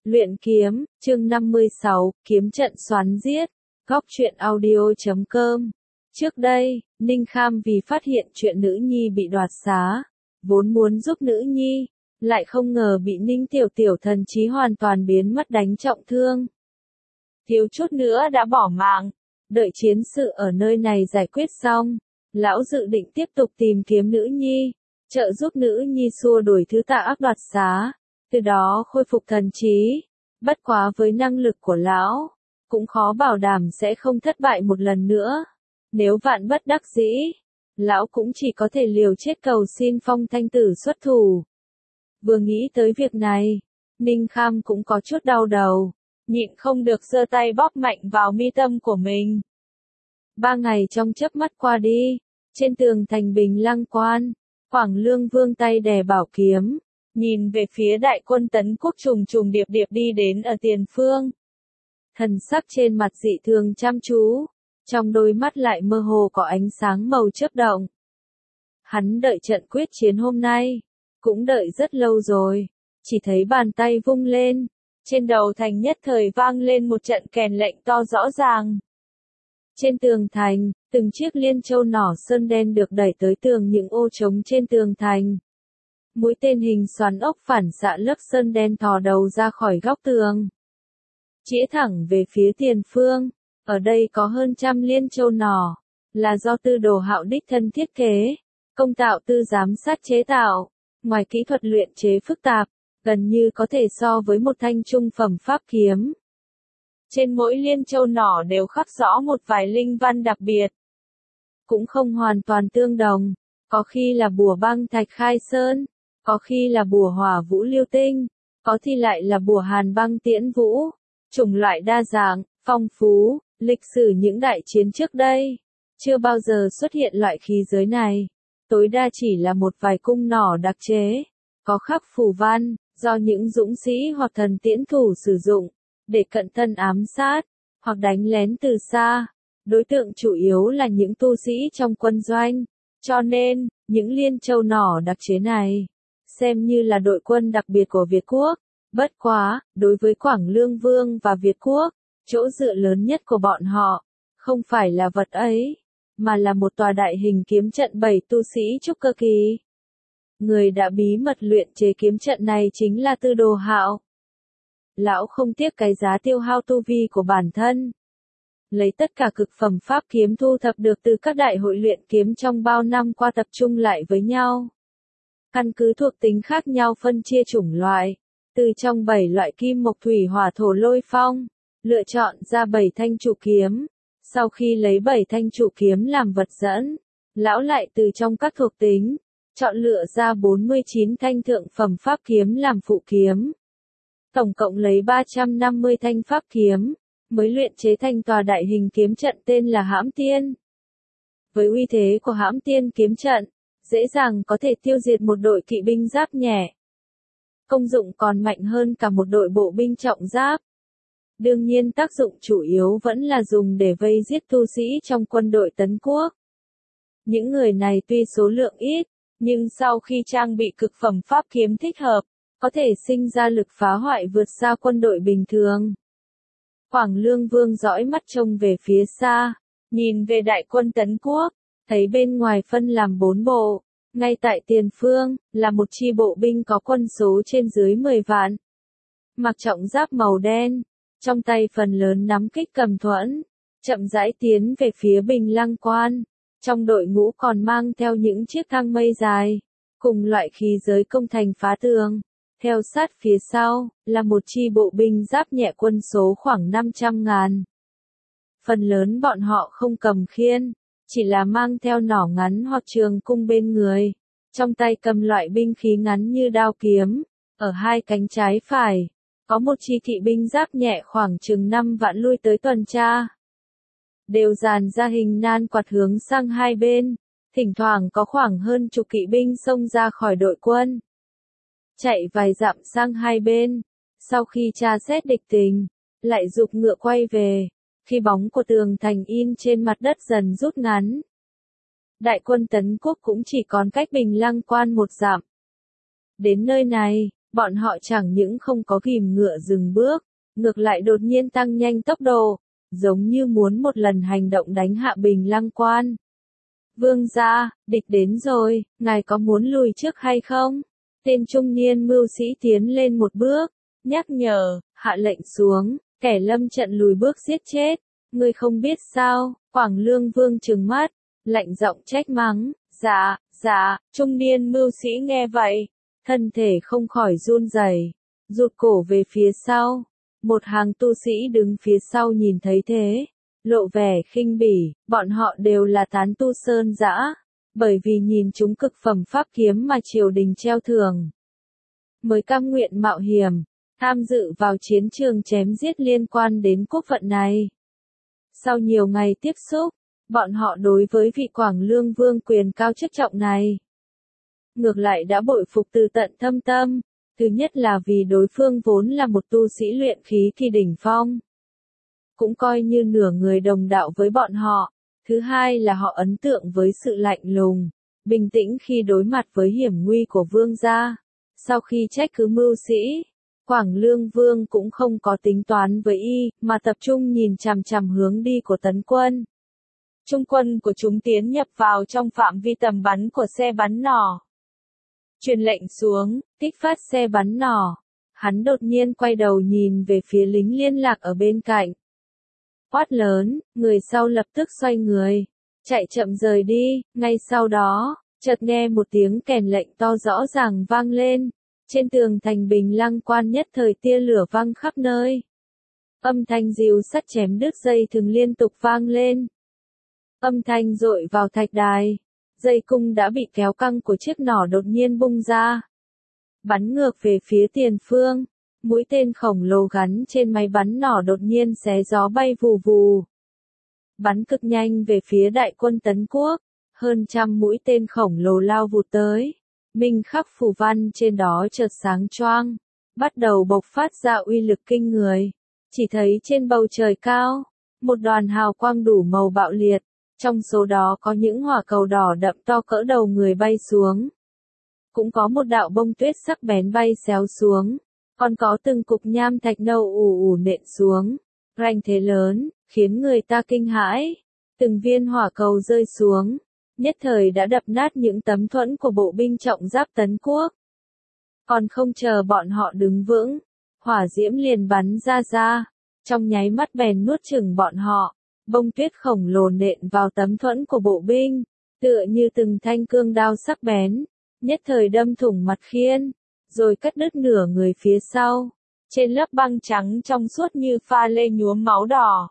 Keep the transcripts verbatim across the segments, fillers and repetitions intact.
Luyện kiếm, chương năm mươi sáu, kiếm trận xoắn giết, góc truyện audio chấm com. Trước đây, Ninh Kham vì phát hiện chuyện nữ nhi bị đoạt xá, vốn muốn giúp nữ nhi, lại không ngờ bị Ninh Tiểu Tiểu thần trí hoàn toàn biến mất đánh trọng thương. Thiếu chút nữa đã bỏ mạng, đợi chiến sự ở nơi này giải quyết xong, lão dự định tiếp tục tìm kiếm nữ nhi, trợ giúp nữ nhi xua đuổi thứ tà ác đoạt xá, từ đó khôi phục thần trí. Bất quá với năng lực của lão, cũng khó bảo đảm sẽ không thất bại một lần nữa. Nếu vạn bất đắc dĩ, lão cũng chỉ có thể liều chết cầu xin Phong Thanh Tử xuất thủ. Vừa nghĩ tới việc này, Ninh Kham cũng có chút đau đầu, nhịn không được giơ tay bóp mạnh vào mi tâm của mình. Ba ngày trong chớp mắt qua đi, trên tường thành Bình Lăng Quan, Quảng Lương Vương tay đè bảo kiếm, nhìn về phía đại quân tấn quốc trùng trùng điệp điệp đi đến ở tiền phương. Thần sắc trên mặt dị thường chăm chú, trong đôi mắt lại mơ hồ có ánh sáng màu chớp động. Hắn đợi trận quyết chiến hôm nay, cũng đợi rất lâu rồi, chỉ thấy bàn tay vung lên, trên đầu thành nhất thời vang lên một trận kèn lệnh to rõ ràng. Trên tường thành, từng chiếc liên châu nỏ sơn đen được đẩy tới tường những ô trống trên tường thành. Mũi tên hình xoắn ốc phản xạ lớp sơn đen thò đầu ra khỏi góc tường, chĩa thẳng về phía tiền phương. Ở đây có hơn trăm liên châu nỏ, là do Tư Đồ Hạo đích thân thiết kế, công tạo tư giám sát chế tạo. Ngoài kỹ thuật luyện chế phức tạp, gần như có thể so với một thanh trung phẩm pháp kiếm. Trên mỗi liên châu nỏ đều khắc rõ một vài linh văn đặc biệt, cũng không hoàn toàn tương đồng, có khi là bùa băng thạch khai sơn, có khi là bùa hỏa vũ lưu tinh, có thì lại là bùa hàn băng tiễn vũ. Chủng loại đa dạng, phong phú, lịch sử những đại chiến trước đây, chưa bao giờ xuất hiện loại khí giới này. Tối đa chỉ là một vài cung nỏ đặc chế, có khắc phù văn, do những dũng sĩ hoặc thần tiễn thủ sử dụng, để cận thân ám sát, hoặc đánh lén từ xa. Đối tượng chủ yếu là những tu sĩ trong quân doanh, cho nên, những liên châu nỏ đặc chế này, xem như là đội quân đặc biệt của Việt Quốc. Bất quá, đối với Quảng Lương Vương và Việt Quốc, chỗ dựa lớn nhất của bọn họ, không phải là vật ấy, mà là một tòa đại hình kiếm trận bảy tu sĩ trúc cơ kỳ. Người đã bí mật luyện chế kiếm trận này chính là Tư Đồ Hạo. Lão không tiếc cái giá tiêu hao tu vi của bản thân, lấy tất cả cực phẩm pháp kiếm thu thập được từ các đại hội luyện kiếm trong bao năm qua tập trung lại với nhau. Căn cứ thuộc tính khác nhau phân chia chủng loại, từ trong bảy loại kim mộc thủy hỏa thổ lôi phong, lựa chọn ra bảy thanh trụ kiếm. Sau khi lấy bảy thanh trụ kiếm làm vật dẫn, lão lại từ trong các thuộc tính, chọn lựa ra bốn mươi chín thanh thượng phẩm pháp kiếm làm phụ kiếm. Tổng cộng lấy ba trăm năm mươi thanh pháp kiếm, mới luyện chế thành tòa đại hình kiếm trận tên là Hãm Tiên. Với uy thế của Hãm Tiên kiếm trận, dễ dàng có thể tiêu diệt một đội kỵ binh giáp nhẹ. Công dụng còn mạnh hơn cả một đội bộ binh trọng giáp. Đương nhiên tác dụng chủ yếu vẫn là dùng để vây giết tu sĩ trong quân đội tấn quốc. Những người này tuy số lượng ít, nhưng sau khi trang bị cực phẩm pháp kiếm thích hợp, có thể sinh ra lực phá hoại vượt xa quân đội bình thường. Quảng Lương Vương dõi mắt trông về phía xa, nhìn về đại quân tấn quốc, thấy bên ngoài phân làm bốn bộ, ngay tại tiền phương, là một chi bộ binh có quân số trên dưới mười vạn. Mặc trọng giáp màu đen, trong tay phần lớn nắm kích cầm thuẫn, chậm rãi tiến về phía Bình Lăng Quan. Trong đội ngũ còn mang theo những chiếc thang mây dài, cùng loại khí giới công thành phá tường. Theo sát phía sau, là một chi bộ binh giáp nhẹ quân số khoảng năm trăm ngàn. Phần lớn bọn họ không cầm khiên, chỉ là mang theo nỏ ngắn hoặc trường cung bên người. Trong tay cầm loại binh khí ngắn như đao kiếm. Ở hai cánh trái phải, có một chi kỵ binh giáp nhẹ khoảng chừng năm vạn lui tới tuần tra. Đều dàn ra hình nan quạt hướng sang hai bên, thỉnh thoảng có khoảng hơn chục kỵ binh xông ra khỏi đội quân. Chạy vài dặm sang hai bên, sau khi tra xét địch tình, lại giục ngựa quay về, khi bóng của tường thành in trên mặt đất dần rút ngắn. Đại quân tấn quốc cũng chỉ còn cách Bình Lăng Quan một dặm. Đến nơi này, Bọn họ chẳng những không có ghìm ngựa dừng bước, ngược lại đột nhiên tăng nhanh tốc độ, giống như muốn một lần hành động đánh hạ Bình Lăng Quan. Vương gia, địch đến rồi, ngài có muốn lùi trước hay không? Tên trung niên mưu sĩ tiến lên một bước, nhắc nhở, hạ lệnh xuống, kẻ lâm trận lùi bước giết chết. Ngươi không biết sao? Quảng Lương Vương trừng mắt, lạnh giọng trách mắng. Dạ, dạ, trung niên mưu sĩ nghe vậy, thân thể không khỏi run rẩy, rụt cổ về phía sau. Một hàng tu sĩ đứng phía sau nhìn thấy thế, lộ vẻ khinh bỉ, bọn họ đều là tán tu sơn dã, bởi vì nhìn chúng cực phẩm pháp kiếm mà triều đình treo thưởng, mới cam nguyện mạo hiểm, tham dự vào chiến trường chém giết liên quan đến quốc phận này. Sau nhiều ngày tiếp xúc, bọn họ đối với vị Quảng Lương Vương quyền cao chức trọng này, ngược lại đã bội phục từ tận thâm tâm. Thứ nhất là vì đối phương vốn là một tu sĩ luyện khí kỳ đỉnh phong, cũng coi như nửa người đồng đạo với bọn họ. Thứ hai là họ ấn tượng với sự lạnh lùng, bình tĩnh khi đối mặt với hiểm nguy của vương gia. Sau khi trách cứ mưu sĩ, Quảng Lương Vương cũng không có tính toán với y, mà tập trung nhìn chằm chằm hướng đi của tấn quân. Trung quân của chúng tiến nhập vào trong phạm vi tầm bắn của xe bắn nỏ. Truyền lệnh xuống, kích phát xe bắn nỏ. Hắn đột nhiên quay đầu nhìn về phía lính liên lạc ở bên cạnh. Quát lớn, người sau lập tức xoay người, chạy chậm rời đi. Ngay sau đó, chợt nghe một tiếng kèn lệnh to rõ ràng vang lên. Trên tường thành Bình Lăng Quan nhất thời tia lửa vang khắp nơi. Âm thanh rìu sắt chém đứt dây thừng liên tục vang lên. Âm thanh dội vào thạch đài. Dây cung đã bị kéo căng của chiếc nỏ đột nhiên bung ra, bắn ngược về phía tiền phương. Mũi tên khổng lồ gắn trên máy bắn nỏ đột nhiên xé gió bay vù vù, bắn cực nhanh về phía đại quân Tấn Quốc. Hơn trăm mũi tên khổng lồ lao vụt tới, minh khắc phù văn trên đó chợt sáng choang, bắt đầu bộc phát ra uy lực kinh người. Chỉ thấy trên bầu trời cao, một đoàn hào quang đủ màu bạo liệt. Trong số đó có những hỏa cầu đỏ đậm to cỡ đầu người bay xuống. Cũng có một đạo bông tuyết sắc bén bay xéo xuống. Còn có từng cục nham thạch nâu ù ù nện xuống. Rành thế lớn, khiến người ta kinh hãi. Từng viên hỏa cầu rơi xuống, nhất thời đã đập nát những tấm thuẫn của bộ binh trọng giáp Tấn Quốc. Còn không chờ bọn họ đứng vững, hỏa diễm liền bắn ra ra. Trong nháy mắt bèn nuốt chửng bọn họ. Bông tuyết khổng lồ nện vào tấm thuẫn của bộ binh, tựa như từng thanh cương đao sắc bén, nhất thời đâm thủng mặt khiên, rồi cắt đứt nửa người phía sau. Trên lớp băng trắng trong suốt như pha lê nhuốm máu đỏ.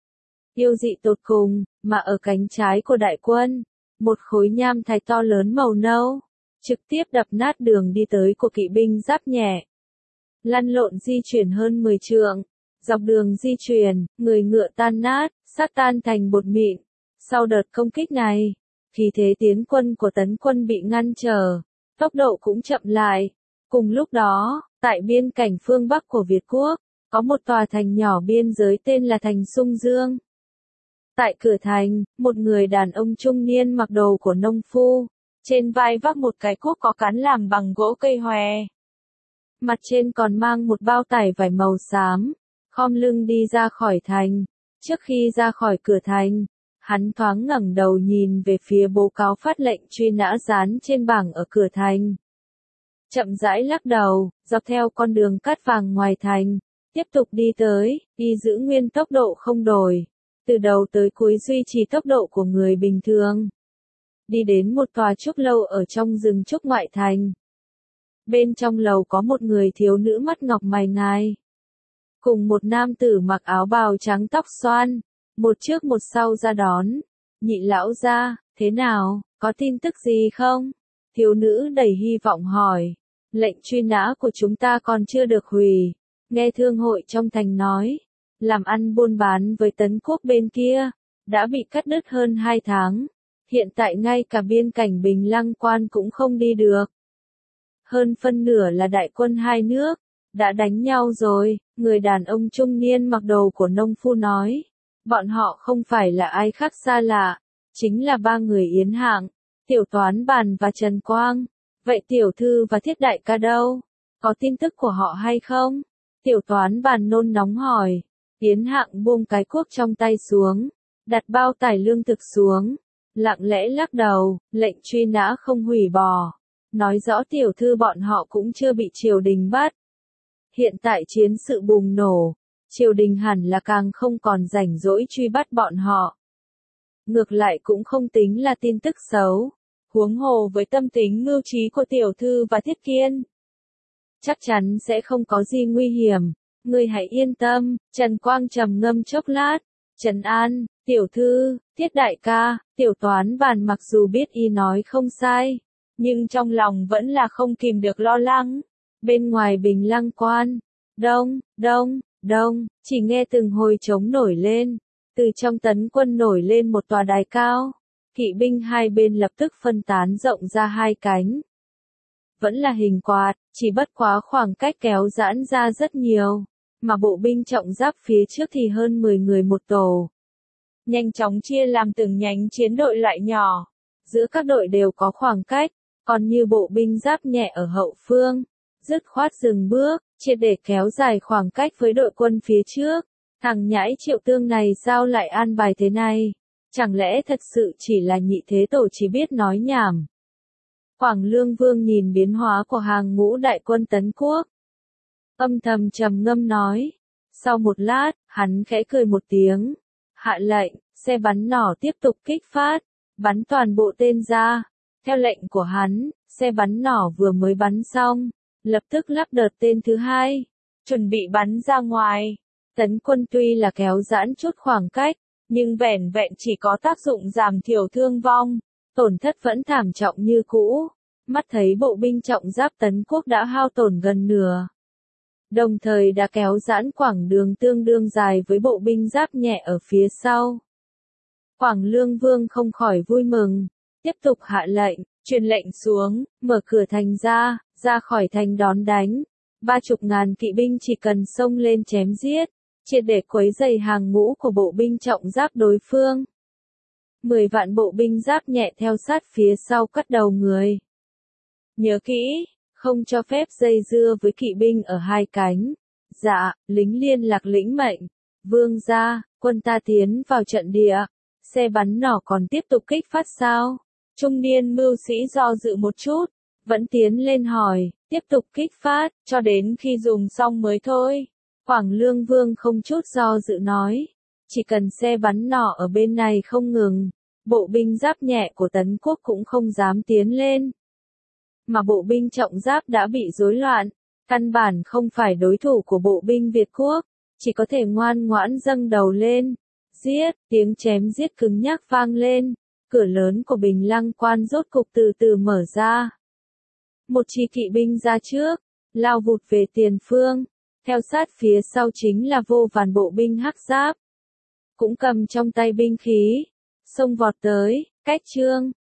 Yêu dị tột cùng, mà ở cánh trái của đại quân, một khối nham thạch to lớn màu nâu, trực tiếp đập nát đường đi tới của kỵ binh giáp nhẹ. Lăn lộn di chuyển hơn mười trượng. Dọc đường di chuyển, người ngựa tan nát, xác tan thành bột mịn. Sau đợt công kích này, khí thế tiến quân của Tấn quân bị ngăn trở, tốc độ cũng chậm lại. Cùng lúc đó, tại biên cảnh phương Bắc của Việt Quốc, có một tòa thành nhỏ biên giới tên là thành Sung Dương. Tại cửa thành, một người đàn ông trung niên mặc đồ của nông phu, trên vai vác một cái cuốc có cán làm bằng gỗ cây hòe. Mặt trên còn mang một bao tải vải màu xám. Khom lưng đi ra khỏi thành. Trước khi ra khỏi cửa thành, hắn thoáng ngẩng đầu nhìn về phía bố cáo phát lệnh truy nã dán trên bảng ở cửa thành. Chậm rãi lắc đầu, dọc theo con đường cát vàng ngoài thành, tiếp tục đi tới, đi giữ nguyên tốc độ không đổi, từ đầu tới cuối duy trì tốc độ của người bình thường. Đi đến một tòa trúc lâu ở trong rừng trúc ngoại thành. Bên trong lầu có một người thiếu nữ mắt ngọc mày ngài, cùng một nam tử mặc áo bào trắng tóc xoăn, một trước một sau ra đón. Nhị lão gia, thế nào, có tin tức gì không? Thiếu nữ đầy hy vọng hỏi. Lệnh truy nã của chúng ta còn chưa được hủy. Nghe thương hội trong thành nói, làm ăn buôn bán với Tấn Quốc bên kia, đã bị cắt đứt hơn hai tháng. Hiện tại ngay cả biên cảnh Bình Lăng Quan cũng không đi được. Hơn phân nửa là đại quân hai nước đã đánh nhau rồi. Người đàn ông trung niên mặc đồ của nông phu nói. Bọn họ không phải là ai khác xa lạ, chính là ba người Yến Hạng, Tiểu Toán Bàn và Trần Quang. Vậy tiểu thư và Thiết đại ca đâu? có tin tức của họ hay không? Tiểu toán bàn nôn nóng hỏi. Yến Hạng buông cái cuốc trong tay xuống, đặt bao tải lương thực xuống, lặng lẽ lắc đầu, lệnh truy nã không hủy bỏ. Nói rõ tiểu thư bọn họ cũng chưa bị triều đình bắt. Hiện tại chiến sự bùng nổ, triều đình hẳn là càng không còn rảnh rỗi truy bắt bọn họ. Ngược lại cũng không tính là tin tức xấu, huống hồ với tâm tính mưu trí của tiểu thư và Thiết Kiên. Chắc chắn sẽ không có gì nguy hiểm, ngươi hãy yên tâm. Trần Quang trầm ngâm chốc lát, trấn an, tiểu thư, Thiết đại ca, tiểu toán bàn mặc dù biết y nói không sai, nhưng trong lòng vẫn là không kìm được lo lắng. Bên ngoài Bình Lăng quan, đông, đông, đông, chỉ nghe từng hồi trống nổi lên, từ trong tấn quân nổi lên một tòa đài cao, kỵ binh hai bên lập tức phân tán rộng ra hai cánh. Vẫn là hình quạt, chỉ bất quá khoảng cách kéo giãn ra rất nhiều, mà bộ binh trọng giáp phía trước thì hơn mười người một tổ. Nhanh chóng chia làm từng nhánh chiến đội loại nhỏ, giữa các đội đều có khoảng cách, còn như bộ binh giáp nhẹ ở hậu phương, dứt khoát dừng bước, triệt để kéo dài khoảng cách với đội quân phía trước. Thằng nhãi Triệu Tương này sao lại an bài thế này? Chẳng lẽ thật sự chỉ là nhị thế tổ chỉ biết nói nhảm? Quảng Lương Vương nhìn biến hóa của hàng ngũ đại quân Tấn Quốc, âm thầm trầm ngâm nói. Sau một lát, hắn khẽ cười một tiếng, hạ lệnh, xe bắn nỏ tiếp tục kích phát, bắn toàn bộ tên ra. Theo lệnh của hắn, xe bắn nỏ vừa mới bắn xong, lập tức lắp đợt tên thứ hai, chuẩn bị bắn ra ngoài. Tấn quân tuy là kéo giãn chút khoảng cách, nhưng vẻn vẹn chỉ có tác dụng giảm thiểu thương vong, tổn thất vẫn thảm trọng như cũ. Mắt thấy bộ binh trọng giáp Tấn Quốc đã hao tổn gần nửa, đồng thời đã kéo giãn quãng đường tương đương dài với bộ binh giáp nhẹ ở phía sau. Quảng Lương Vương không khỏi vui mừng, tiếp tục hạ lệnh, truyền lệnh xuống, mở cửa thành ra, ra khỏi thành đón đánh. Ba chục ngàn kỵ binh chỉ cần xông lên chém giết, triệt để quấy rầy hàng ngũ của bộ binh trọng giáp đối phương. Mười vạn bộ binh giáp nhẹ theo sát phía sau cắt đầu người. Nhớ kỹ, không cho phép dây dưa với kỵ binh ở hai cánh. Dạ, lính liên lạc lĩnh mệnh. Vương gia, quân ta tiến vào trận địa. Xe bắn nỏ còn tiếp tục kích phát sao? Trung niên mưu sĩ do dự một chút, vẫn tiến lên hỏi, tiếp tục kích phát, cho đến khi dùng xong mới thôi. Quảng Lương Vương không chút do dự nói, chỉ cần xe bắn nỏ ở bên này không ngừng, bộ binh giáp nhẹ của Tấn Quốc cũng không dám tiến lên. Mà bộ binh trọng giáp đã bị rối loạn, căn bản không phải đối thủ của bộ binh Việt Quốc, chỉ có thể ngoan ngoãn dâng đầu lên. Giết, tiếng chém giết cứng nhắc vang lên, cửa lớn của Bình Lăng quan rốt cục từ từ mở ra. Một chi kỵ binh ra trước, lao vụt về tiền phương, theo sát phía sau chính là vô vàn bộ binh hắc giáp, cũng cầm trong tay binh khí, xông vọt tới. Cách Trương,